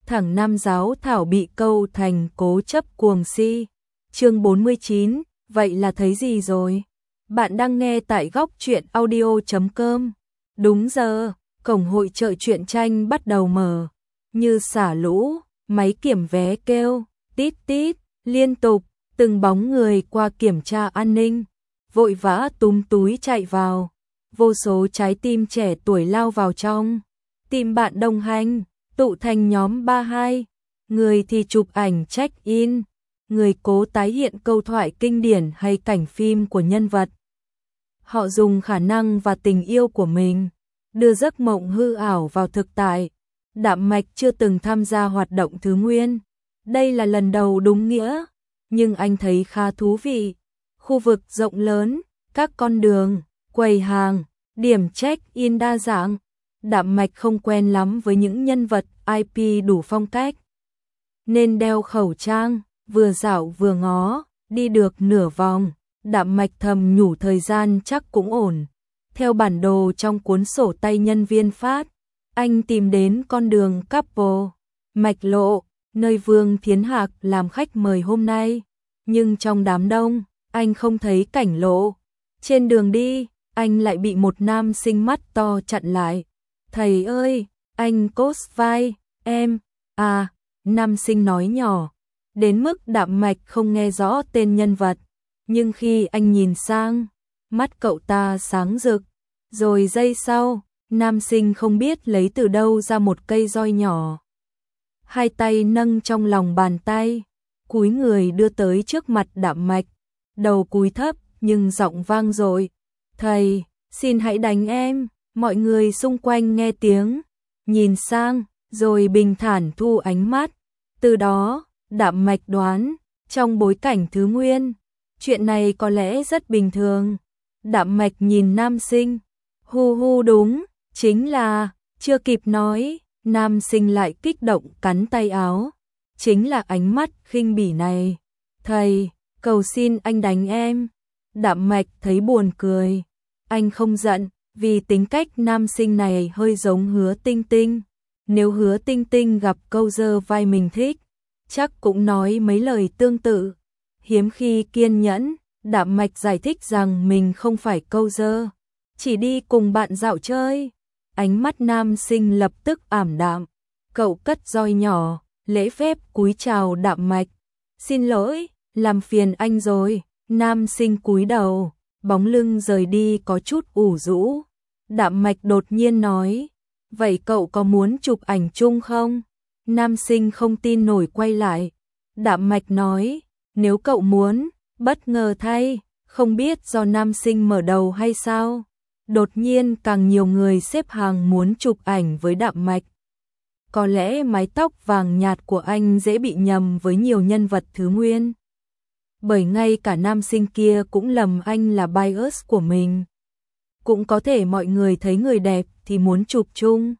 thẳng nam giáo thảo bị câu thành cố chấp cuồng si. Chương 49, vậy là thấy gì rồi? Bạn đang nghe tại góc truyện audio.com. Đúng giờ, cổng hội chợ truyện tranh bắt đầu mở. Như xả lũ, máy kiểm vé kêu, tít tít, liên tục, từng bóng người qua kiểm tra an ninh. Vội vã túm túi chạy vào. Vô số trái tim trẻ tuổi lao vào trong. Tìm bạn đồng hành, tụ thành nhóm 32. Người thì chụp ảnh check-in, người cố tái hiện câu thoại kinh điển hay cảnh phim của nhân vật. Họ dùng khả năng và tình yêu của mình, đưa giấc mộng hư ảo vào thực tại. Đạm Mạch chưa từng tham gia hoạt động thứ nguyên. Đây là lần đầu đúng nghĩa, nhưng anh thấy khá thú vị. Khu vực rộng lớn, các con đường, quầy hàng, điểm check-in đa dạng. Đạm Mạch không quen lắm với những nhân vật IP đủ phong cách, nên đeo khẩu trang, vừa dạo vừa ngó, đi được nửa vòng. Đạm Mạch thầm nhủ thời gian chắc cũng ổn. Theo bản đồ trong cuốn sổ tay nhân viên phát, anh tìm đến con đường Couple, Mạch Lộ, nơi Vương Thiến Hạc làm khách mời hôm nay. Nhưng trong đám đông, anh không thấy Cảnh Lộ. Trên đường đi, anh lại bị một nam sinh mắt to chặn lại. Thầy ơi, anh cos vai, em, à, nam sinh nói nhỏ, đến mức Đạm Mạch không nghe rõ tên nhân vật. Nhưng khi anh nhìn sang, mắt cậu ta sáng rực. Rồi giây sau, nam sinh không biết lấy từ đâu ra một cây roi nhỏ. Hai tay nâng trong lòng bàn tay, cúi người đưa tới trước mặt Đạm Mạch. Đầu cúi thấp nhưng giọng vang dội. Thầy, xin hãy đánh em. Mọi người xung quanh nghe tiếng, nhìn sang, rồi bình thản thu ánh mắt. Từ đó, Đạm Mạch đoán, trong bối cảnh thứ nguyên, chuyện này có lẽ rất bình thường. Đạm Mạch nhìn nam sinh, hu đúng, chính là, chưa kịp nói, nam sinh lại kích động cắn tay áo. Chính là ánh mắt khinh bỉ này. Thầy, cầu xin anh đánh em. Đạm Mạch thấy buồn cười. Anh không giận, vì tính cách nam sinh này hơi giống Hứa Tinh Tinh. Nếu Hứa Tinh Tinh gặp câu dơ vai mình thích, chắc cũng nói mấy lời tương tự. Hiếm khi kiên nhẫn, Đạm Mạch giải thích rằng mình không phải câu dơ, chỉ đi cùng bạn dạo chơi. Ánh mắt nam sinh lập tức ảm đạm. Cậu cất roi nhỏ, lễ phép cúi chào Đạm Mạch. Xin lỗi, làm phiền anh rồi. Nam sinh cúi đầu, bóng lưng rời đi có chút ủ rũ. Đạm Mạch đột nhiên nói, vậy cậu có muốn chụp ảnh chung không? Nam sinh không tin nổi quay lại. Đạm Mạch nói, nếu cậu muốn. Bất ngờ thay, không biết do nam sinh mở đầu hay sao, đột nhiên càng nhiều người xếp hàng muốn chụp ảnh với Đạm Mạch. Có lẽ mái tóc vàng nhạt của anh dễ bị nhầm với nhiều nhân vật thứ nguyên, bởi ngay cả nam sinh kia cũng lầm anh là bias của mình. Cũng có thể mọi người thấy người đẹp thì muốn chụp chung.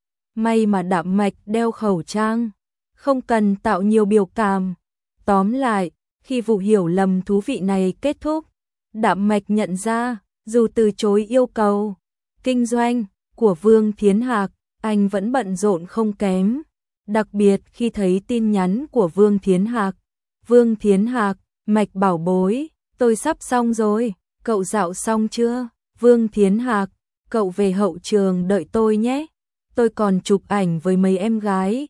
May mà Đạm Mạch đeo khẩu trang, không cần tạo nhiều biểu cảm. Tóm lại, khi vụ hiểu lầm thú vị này kết thúc, Đạm Mạch nhận ra, dù từ chối yêu cầu kinh doanh của Vương Thiến Hạc, anh vẫn bận rộn không kém. Đặc biệt khi thấy tin nhắn của Vương Thiến Hạc. Vương Thiến Hạc, Mạch bảo bối, tôi sắp xong rồi, cậu dạo xong chưa? Vương Thiến Hạc, cậu về hậu trường đợi tôi nhé, tôi còn chụp ảnh với mấy em gái.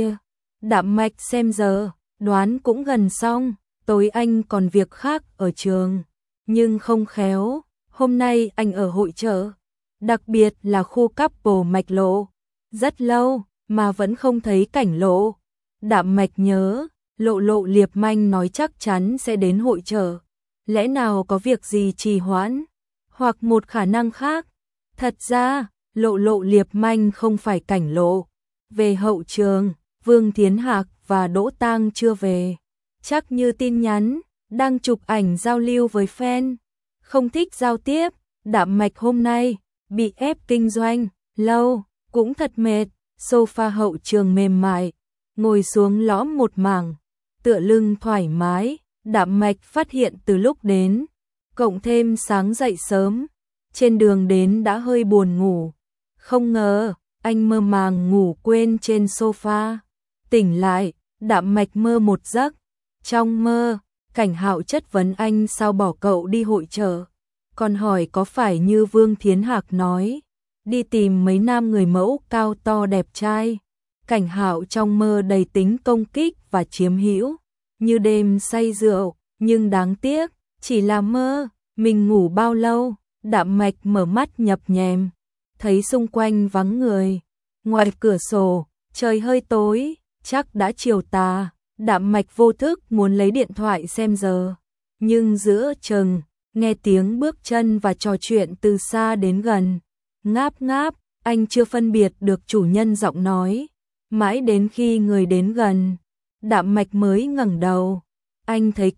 Đạm Mạch xem giờ, đoán cũng gần xong. Tối anh còn việc khác ở trường, nhưng không khéo, hôm nay anh ở hội chợ, đặc biệt là khu Couple Mạch Lộ. Rất lâu mà vẫn không thấy Cảnh Lộ. Đạm Mạch nhớ, Lộ Liệp Manh nói chắc chắn sẽ đến hội chợ. Lẽ nào có việc gì trì hoãn? Hoặc một khả năng khác. Thật ra, Lộ Liệp Manh không phải Cảnh Lộ. Về hậu trường, Vương Thiến Hạc và Đỗ Tang chưa về. Chắc như tin nhắn, đang chụp ảnh giao lưu với fan. Không thích giao tiếp, Đạm Mạch hôm nay bị ép kinh doanh, lâu, cũng thật mệt. Sofa hậu trường mềm mại, ngồi xuống lõm một mảng, tựa lưng thoải mái. Đạm Mạch phát hiện từ lúc đến, cộng thêm sáng dậy sớm, trên đường đến đã hơi buồn ngủ. Không ngờ, anh mơ màng ngủ quên trên sofa. Tỉnh lại, Đạm Mạch mơ một giấc. Trong mơ, Cảnh Hạo chất vấn anh sao bỏ cậu đi hội chợ. Còn hỏi có phải như Vương Thiến Hạc nói, đi tìm mấy nam người mẫu cao to đẹp trai. Cảnh Hạo trong mơ đầy tính công kích và chiếm hữu, như đêm say rượu, nhưng đáng tiếc, chỉ là mơ. Mình ngủ bao lâu? Đạm Mạch mở mắt nhập nhèm, thấy xung quanh vắng người. Ngoài cửa sổ, trời hơi tối, chắc đã chiều tà. Đạm Mạch vô thức muốn lấy điện thoại xem giờ, nhưng giữa chừng, nghe tiếng bước chân và trò chuyện từ xa đến gần. Ngáp ngáp, anh chưa phân biệt được chủ nhân giọng nói. Mãi đến khi người đến gần, Đạm Mạch mới ngẩng đầu. Anh thấy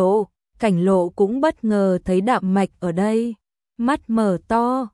Cảnh Lộ cũng bất ngờ thấy Đạm Mạch ở đây. Mắt mở to,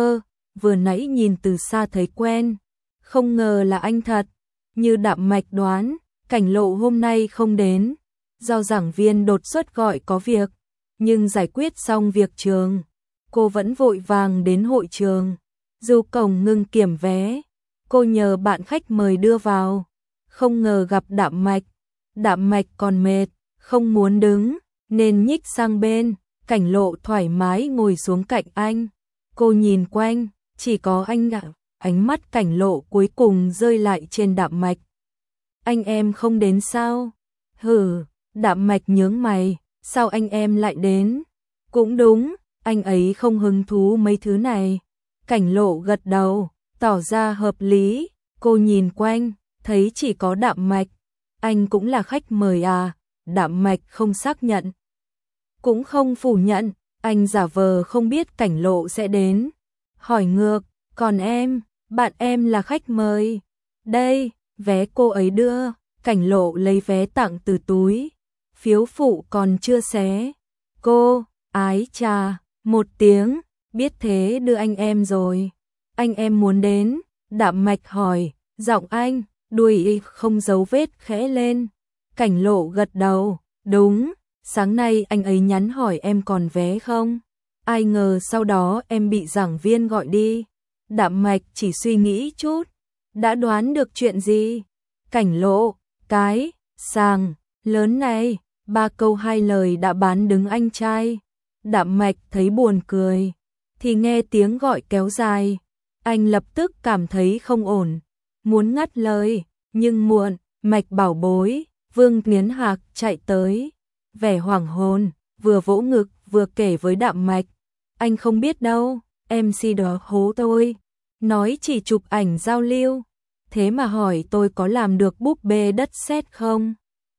vừa nãy nhìn từ xa thấy quen. Không ngờ là anh thật. Như Đạm Mạch đoán, Cảnh Lộ hôm nay không đến. Do giảng viên đột xuất gọi có việc. Nhưng giải quyết xong việc trường, cô vẫn vội vàng đến hội trường. Dù cổng ngừng kiểm vé, cô nhờ bạn khách mời đưa vào. Không ngờ gặp Đạm Mạch. Đạm Mạch còn mệt, không muốn đứng, nên nhích sang bên. Cảnh Lộ thoải mái ngồi xuống cạnh anh. Cô nhìn quanh, chỉ có anh ạ. Ánh mắt Cảnh Lộ cuối cùng rơi lại trên Đạm Mạch. Anh em không đến sao? Hừ, Đạm Mạch nhướng mày, sao anh em lại đến? Cũng đúng, anh ấy không hứng thú mấy thứ này. Cảnh Lộ gật đầu, tỏ ra hợp lý. Cô nhìn quanh, thấy chỉ có Đạm Mạch. Anh cũng là khách mời à? Đạm Mạch không xác nhận, cũng không phủ nhận. Anh giả vờ không biết Cảnh Lộ sẽ đến, hỏi ngược, còn em, bạn em là khách mời. Đây, vé cô ấy đưa. Cảnh Lộ lấy vé tặng từ túi, phiếu phụ còn chưa xé. Cô, ái chà, một tiếng, biết thế đưa anh em rồi. Anh em muốn đến? Đạm Mạch hỏi, giọng anh, đuôi không dấu vết khẽ lên. Cảnh Lộ gật đầu, đúng, sáng nay anh ấy nhắn hỏi em còn vé không? Ai ngờ sau đó em bị giảng viên gọi đi. Đạm Mạch chỉ suy nghĩ chút, đã đoán được chuyện gì? Cảnh Lộ, cái sàng lớn này, 3 câu 2 lời đã bán đứng anh trai. Đạm Mạch thấy buồn cười, thì nghe tiếng gọi kéo dài. Anh lập tức cảm thấy không ổn, muốn ngắt lời, nhưng muộn. Mạch bảo bối, Vương Thiến Hạc chạy tới, vẻ hoảng hồn, vừa vỗ ngực vừa kể với Đạm Mạch. Anh không biết đâu, MC đó hố tôi, nói chỉ chụp ảnh giao lưu. Thế mà hỏi tôi có làm được búp bê đất sét không?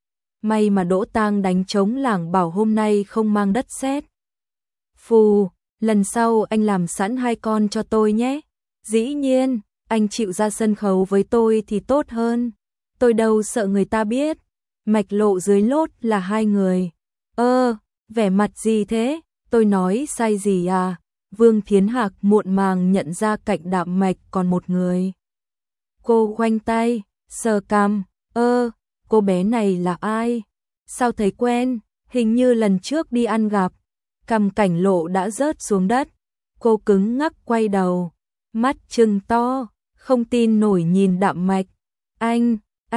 May mà Đỗ Tang đánh trống lảng bảo hôm nay không mang đất sét. Phù, lần sau anh làm sẵn 2 con cho tôi nhé. Dĩ nhiên, anh chịu ra sân khấu với tôi thì tốt hơn. Tôi đâu sợ người ta biết. Mạch Lộ dưới lốt là 2 người. Vẻ mặt gì thế? Tôi nói sai gì à? Vương Thiến Hạc muộn màng nhận ra cạnh Đạm Mạch còn một người. Cô khoanh tay, sờ cằm, cô bé này là ai? Sao thấy quen, hình như lần trước đi ăn gặp. Cằm Cảnh Lộ đã rớt xuống đất. Cô cứng ngắc quay đầu, mắt trừng to, không tin nổi nhìn Đạm Mạch. Anh,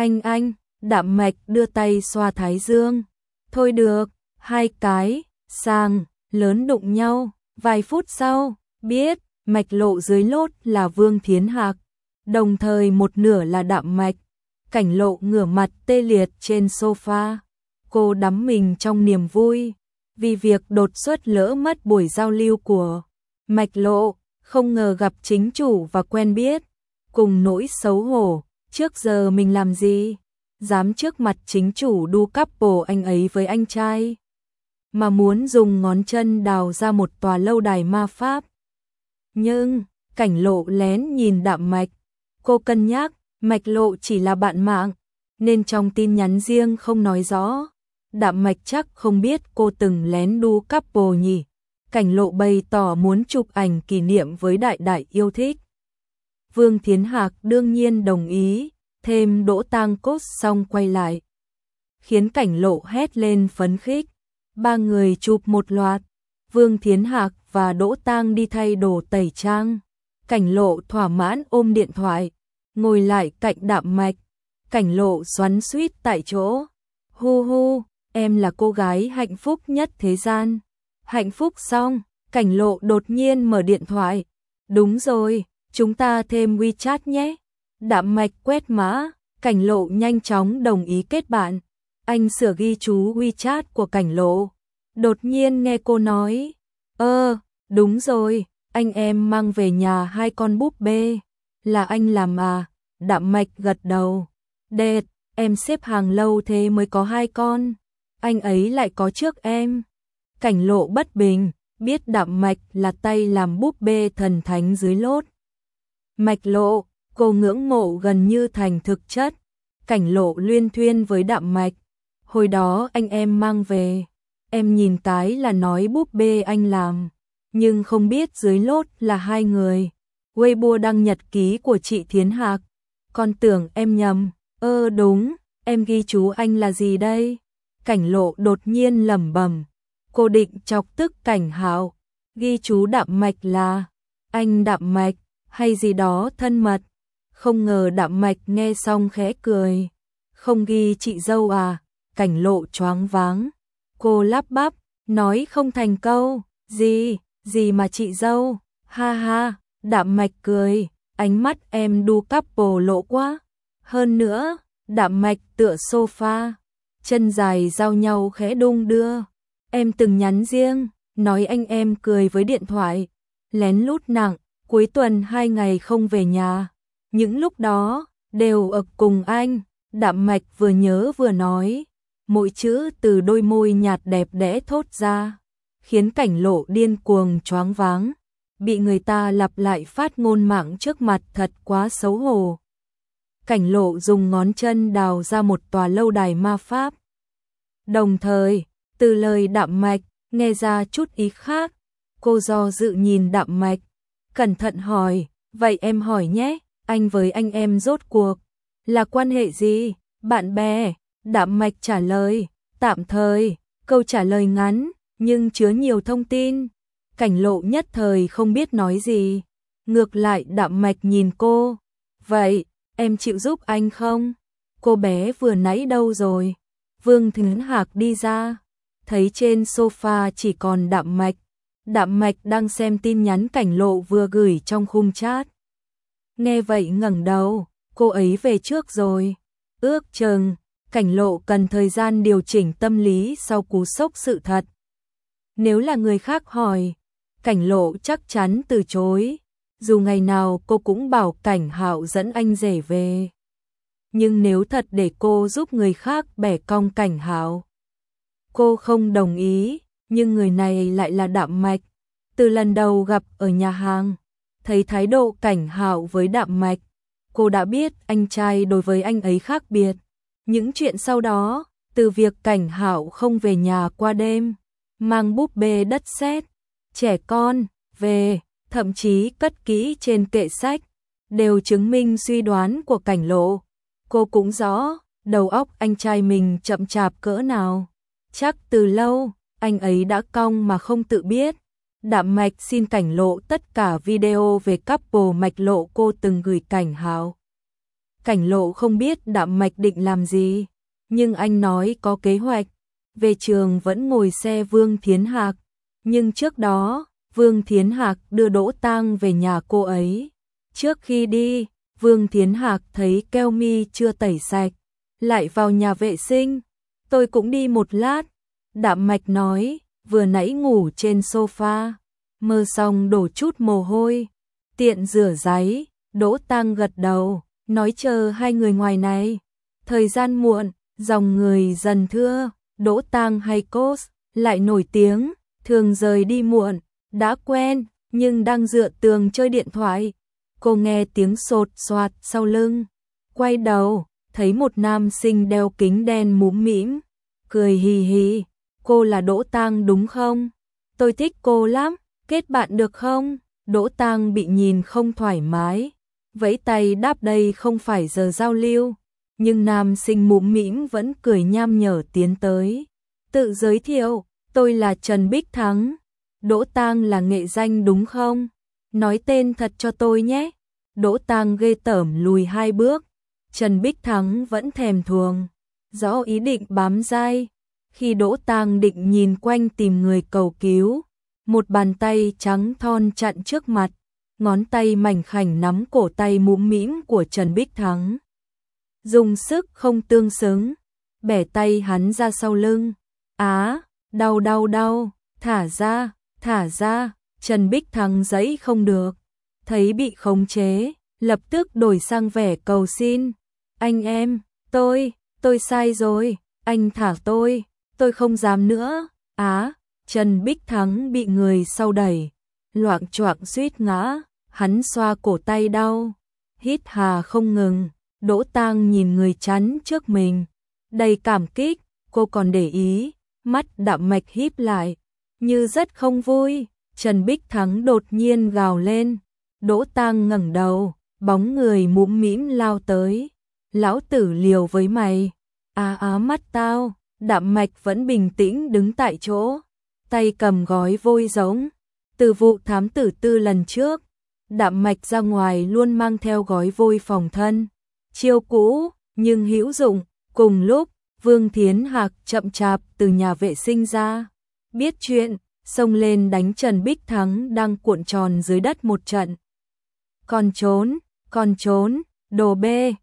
Đạm Mạch đưa tay xoa thái dương. Thôi được, 2 cái sàng lớn đụng nhau. Vài phút sau, biết Mạch Lộ dưới lốt là Vương Thiến Hạc, đồng thời một nửa là Đạm Mạch. Cảnh Lộ ngửa mặt tê liệt trên sofa. Cô đắm mình trong niềm vui, vì việc đột xuất lỡ mất buổi giao lưu của Mạch Lộ, không ngờ gặp chính chủ và quen biết. Cùng nỗi xấu hổ, trước giờ mình làm gì? Dám trước mặt chính chủ đu couple anh ấy với anh trai, mà muốn dùng ngón chân đào ra một tòa lâu đài ma pháp. Nhưng, Cảnh Lộ lén nhìn Đạm Mạch. Cô cân nhắc, Mạch Lộ chỉ là bạn mạng, nên trong tin nhắn riêng không nói rõ. Đạm Mạch chắc không biết cô từng lén đu couple nhỉ. Cảnh Lộ bày tỏ muốn chụp ảnh kỷ niệm với đại đại yêu thích. Vương Thiến Hạc đương nhiên đồng ý, thêm Đỗ Tang cốt xong quay lại, khiến Cảnh Lộ hét lên phấn khích. 3 người chụp một loạt, Vương Thiến Hạc và Đỗ Tang đi thay đồ tẩy trang. Cảnh Lộ thỏa mãn ôm điện thoại, ngồi lại cạnh Đạm Mạch. Cảnh Lộ xoắn xuýt tại chỗ. Hu hu, em là cô gái hạnh phúc nhất thế gian. Hạnh phúc xong, Cảnh Lộ đột nhiên mở điện thoại. Đúng rồi, chúng ta thêm WeChat nhé. Đạm Mạch quét mã, Cảnh Lộ nhanh chóng đồng ý kết bạn. Anh sửa ghi chú WeChat của Cảnh Lộ. Đột nhiên nghe cô nói, đúng rồi, anh em mang về nhà 2 con búp bê. Là anh làm à? Đạm Mạch gật đầu. Đệt, em xếp hàng lâu thế mới có 2 con. Anh ấy lại có trước em. Cảnh Lộ bất bình, biết Đạm Mạch là tay làm búp bê thần thánh dưới lốt. Mạch Lộ, cô ngưỡng mộ gần như thành thực chất. Cảnh Lộ luyên thuyên với Đạm Mạch. Hồi đó anh em mang về, em nhìn cái là nói búp bê anh làm, nhưng không biết dưới lốt là 2 người. Weibo đăng nhật ký của chị Thiến Hạc. Con tưởng em nhầm. Đúng, em ghi chú anh là gì đây? Cảnh Lộ đột nhiên lẩm bẩm. Cô định chọc tức Cảnh Hạo. Ghi chú Đạm Mạch là anh Đạm Mạch hay gì đó thân mật. Không ngờ Đạm Mạch nghe xong khẽ cười. Không ghi chị dâu à? Cảnh Lộ choáng váng. Cô lắp bắp, nói không thành câu. Gì mà chị dâu? Ha ha, Đạm Mạch cười. Ánh mắt em đu couple lộ quá. Hơn nữa, Đạm Mạch tựa sofa, chân dài giao nhau khẽ đung đưa. Em từng nhắn riêng, nói anh em cười với điện thoại. Lén lút nặng, cuối tuần 2 ngày không về nhà. Những lúc đó, đều ở cùng anh. Đạm Mạch vừa nhớ vừa nói. Mỗi chữ từ đôi môi nhạt đẹp đẽ thốt ra, khiến Cảnh Lộ điên cuồng choáng váng. Bị người ta lặp lại phát ngôn mạng trước mặt thật quá xấu hổ. Cảnh Lộ dùng ngón chân đào ra một tòa lâu đài ma pháp. Đồng thời, từ lời Đạm Mạch, nghe ra chút ý khác. Cô do dự nhìn Đạm Mạch, cẩn thận hỏi, vậy em hỏi nhé, anh với anh em rốt cuộc là quan hệ gì? Bạn bè? Đạm Mạch trả lời, tạm thời, câu trả lời ngắn, nhưng chứa nhiều thông tin. Cảnh Lộ nhất thời không biết nói gì. Ngược lại Đạm Mạch nhìn cô, vậy, em chịu giúp anh không? Cô bé vừa nãy đâu rồi? Vương Thiến Hạc đi ra, thấy trên sofa chỉ còn Đạm Mạch. Đạm Mạch đang xem tin nhắn Cảnh Lộ vừa gửi trong khung chat. Nghe vậy ngẩng đầu, cô ấy về trước rồi. Ước chừng, Cảnh Lộ cần thời gian điều chỉnh tâm lý sau cú sốc sự thật. Nếu là người khác hỏi, Cảnh Lộ chắc chắn từ chối. Dù ngày nào cô cũng bảo Cảnh Hạo dẫn anh rể về. Nhưng nếu thật để cô giúp người khác bẻ cong Cảnh Hạo, cô không đồng ý. Nhưng người này lại là Đạm Mạch. Từ lần đầu gặp ở nhà hàng, thấy thái độ Cảnh Hạo với Đạm Mạch, cô đã biết anh trai đối với anh ấy khác biệt. Những chuyện sau đó, từ việc Cảnh Hạo không về nhà qua đêm, mang búp bê đất sét, trẻ con về, thậm chí cất kỹ trên kệ sách, đều chứng minh suy đoán của Cảnh Lộ. Cô cũng rõ, đầu óc anh trai mình chậm chạp cỡ nào. Chắc từ lâu, anh ấy đã cong mà không tự biết. Đạm Mạch xin Cảnh Lộ tất cả video về couple Mạch Lộ cô từng gửi Cảnh Hạo. Cảnh Lộ không biết Đạm Mạch định làm gì, nhưng anh nói có kế hoạch. Về trường vẫn ngồi xe Vương Thiến Hạc, nhưng trước đó, Vương Thiến Hạc đưa Đỗ Tang về nhà cô ấy. Trước khi đi, Vương Thiến Hạc thấy keo mi chưa tẩy sạch, lại vào nhà vệ sinh. Tôi cũng đi một lát. Đạm Mạch nói, vừa nãy ngủ trên sofa, mơ xong đổ chút mồ hôi, tiện rửa ráy. Đỗ Tang gật đầu, nói chờ 2 người ngoài này. Thời gian muộn, dòng người dần thưa. Đỗ Tang hay Cos lại nổi tiếng, thường rời đi muộn, đã quen, nhưng đang dựa tường chơi điện thoại. Cô nghe tiếng sột soạt sau lưng, quay đầu, thấy một nam sinh đeo kính đen múm mĩm, cười hì hì. Cô là Đỗ Tang đúng không? Tôi thích cô lắm, kết bạn được không? Đỗ Tang bị nhìn không thoải mái, vẫy tay đáp đây không phải giờ giao lưu. Nhưng nam sinh múm mĩm vẫn cười nham nhở tiến tới. Tự giới thiệu, tôi là Trần Bích Thắng. Đỗ Tang là nghệ danh đúng không? Nói tên thật cho tôi nhé. Đỗ Tang ghê tởm lùi 2 bước. Trần Bích Thắng vẫn thèm thuồng, rõ ý định bám dai. Khi Đỗ Tang định nhìn quanh tìm người cầu cứu, một bàn tay trắng thon chặn trước mặt, ngón tay mảnh khảnh nắm cổ tay mũm mĩm của Trần Bích Thắng. Dùng sức không tương xứng, bẻ tay hắn ra sau lưng. Á, đau đau đau, thả ra, Trần Bích Thắng giãy không được, thấy bị khống chế, lập tức đổi sang vẻ cầu xin. Anh em, tôi sai rồi, anh thả tôi không dám nữa. Á, Trần Bích Thắng bị người sau đẩy, loạng choạng suýt ngã, hắn xoa cổ tay đau, hít hà không ngừng. Đỗ Tang nhìn người chắn trước mình, đầy cảm kích, cô còn để ý, mắt Đạm Mạch híp lại, như rất không vui. Trần Bích Thắng đột nhiên gào lên, Đỗ Tang ngẩng đầu, bóng người mũm mĩm lao tới. Lão tử liều với mày. Mắt tao. Đạm Mạch vẫn bình tĩnh đứng tại chỗ, tay cầm gói vôi giống. Từ vụ thám tử Tư lần trước, Đạm Mạch ra ngoài luôn mang theo gói vôi phòng thân. Chiêu cũ, nhưng hữu dụng. Cùng lúc, Vương Thiến Hạc chậm chạp từ nhà vệ sinh ra. Biết chuyện, xông lên đánh Trần Bích Thắng đang cuộn tròn dưới đất một trận. Còn trốn, đồ bê,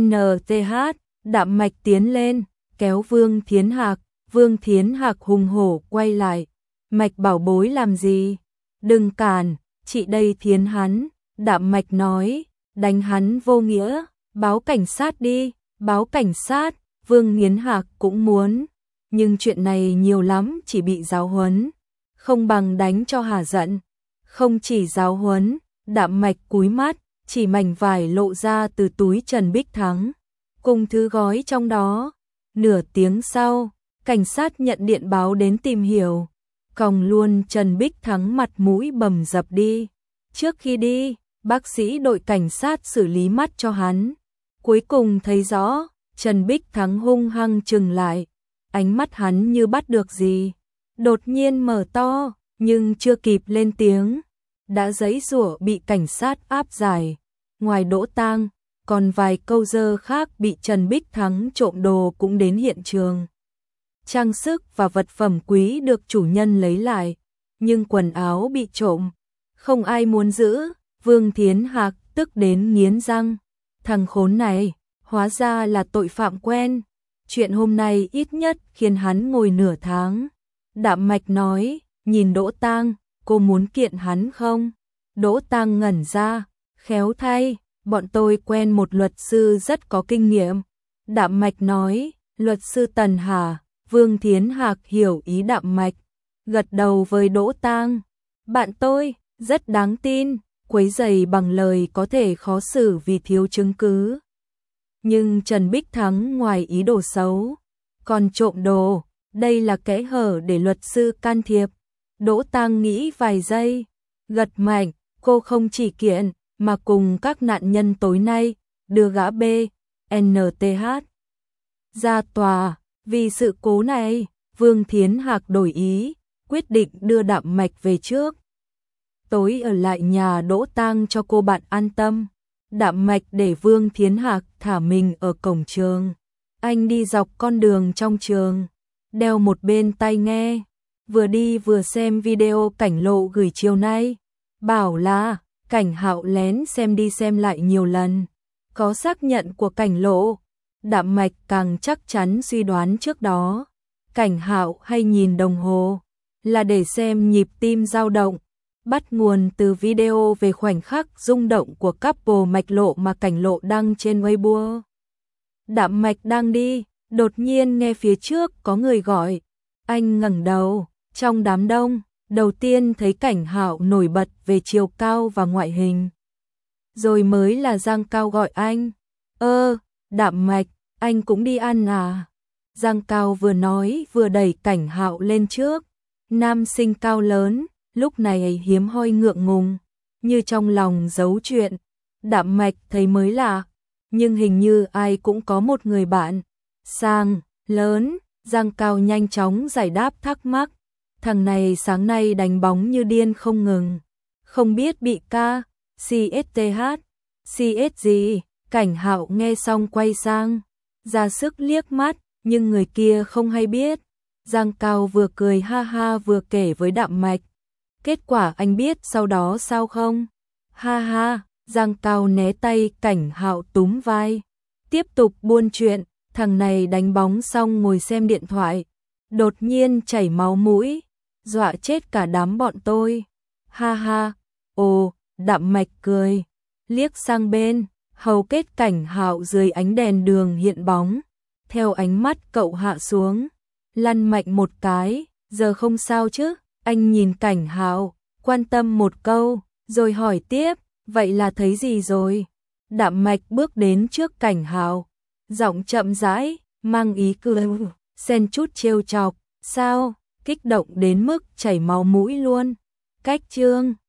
NTH, Đạm Mạch tiến lên, kéo Vương Thiến Hạc. Vương Thiến Hạc hùng hổ quay lại. Mạch bảo bối làm gì? Đừng cản, chị đây thiến hắn. Đạm Mạch nói, đánh hắn vô nghĩa, báo cảnh sát đi, báo cảnh sát. Vương Thiến Hạc cũng muốn, nhưng chuyện này nhiều lắm chỉ bị giáo huấn, không bằng đánh cho hả giận. Không chỉ giáo huấn, Đạm Mạch cúi mắt, chỉ mảnh vải lộ ra từ túi Trần Bích Thắng, cùng thứ gói trong đó. Nửa tiếng sau, cảnh sát nhận điện báo đến tìm hiểu, còng luôn Trần Bích Thắng mặt mũi bầm dập đi. Trước khi đi, bác sĩ đội cảnh sát xử lý mắt cho hắn. Cuối cùng thấy rõ, Trần Bích Thắng hung hăng trừng lại, ánh mắt hắn như bắt được gì, đột nhiên mở to, nhưng chưa kịp lên tiếng, đã giãy giụa bị cảnh sát áp giải. Ngoài Đỗ Tang, còn vài câu dơ khác bị Trần Bích Thắng trộm đồ cũng đến hiện trường. Trang sức và vật phẩm quý được chủ nhân lấy lại, nhưng quần áo bị trộm, không ai muốn giữ. Vương Thiến Hạc tức đến nghiến răng, thằng khốn này, hóa ra là tội phạm quen. Chuyện hôm nay ít nhất khiến hắn ngồi nửa tháng. Đạm Mạch nói, nhìn Đỗ Tang, cô muốn kiện hắn không? Đỗ Tang ngẩn ra, khéo thay, bọn tôi quen một luật sư rất có kinh nghiệm. Đạm Mạch nói, luật sư Tần hả? Vương Thiến Hạc hiểu ý Đạm Mạch, gật đầu với Đỗ Tang. Bạn tôi, rất đáng tin, quấy rầy bằng lời có thể khó xử vì thiếu chứng cứ. Nhưng Trần Bích Thắng ngoài ý đồ xấu, còn trộm đồ, đây là kẽ hở để luật sư can thiệp. Đỗ Tang nghĩ vài giây, gật mạnh, cô không chỉ kiện, mà cùng các nạn nhân tối nay, đưa gã B, NTH ra tòa. Vì sự cố này, Vương Thiến Hạc đổi ý, quyết định đưa Đạm Mạch về trước. Tối ở lại nhà Đỗ Tang cho cô bạn an tâm. Đạm Mạch để Vương Thiến Hạc thả mình ở cổng trường. Anh đi dọc con đường trong trường, đeo một bên tai nghe, vừa đi vừa xem video Cảnh Lộ gửi chiều nay. Bảo là Cảnh Hạo lén xem đi xem lại nhiều lần, có xác nhận của Cảnh Lộ. Đạm Mạch càng chắc chắn suy đoán trước đó, Cảnh Hạo hay nhìn đồng hồ là để xem nhịp tim dao động, bắt nguồn từ video về khoảnh khắc rung động của couple Mạch Lộ mà Cảnh Lộ đăng trên Weibo. Đạm Mạch đang đi, đột nhiên nghe phía trước có người gọi. Anh ngẩng đầu, trong đám đông, đầu tiên thấy Cảnh Hạo nổi bật về chiều cao và ngoại hình. Rồi mới là Giang Cao gọi anh. Đạm Mạch, anh cũng đi ăn à? Giang Cao vừa nói vừa đẩy Cảnh Hạo lên trước. Nam sinh cao lớn, lúc này hiếm hoi ngượng ngùng, như trong lòng giấu chuyện. Đạm Mạch thấy mới lạ, nhưng hình như ai cũng có một người bạn sang, lớn. Giang Cao nhanh chóng giải đáp thắc mắc. Thằng này sáng nay đánh bóng như điên không ngừng, không biết bị ca, CSTH, CS gì, Cảnh Hạo nghe xong quay sang, ra sức liếc mắt, nhưng người kia không hay biết. Giang Cao vừa cười ha ha vừa kể với Đạm Mạch. Kết quả anh biết sau đó sao không? Ha ha, Giang Cao né tay Cảnh Hạo túm vai. Tiếp tục buôn chuyện, thằng này đánh bóng xong ngồi xem điện thoại. Đột nhiên chảy máu mũi, dọa chết cả đám bọn tôi. Ha ha, ồ, Đạm Mạch cười, liếc sang bên, hầu kết Cảnh Hạo dưới ánh đèn đường hiện bóng. Theo ánh mắt cậu hạ xuống, lăn mạnh một cái, giờ không sao chứ? Anh nhìn Cảnh Hạo, quan tâm một câu, rồi hỏi tiếp, vậy là thấy gì rồi? Đạm Mạch bước đến trước Cảnh Hạo, giọng chậm rãi, mang ý cười, xen chút trêu chọc, sao? Kích động đến mức chảy máu mũi luôn. Cách chương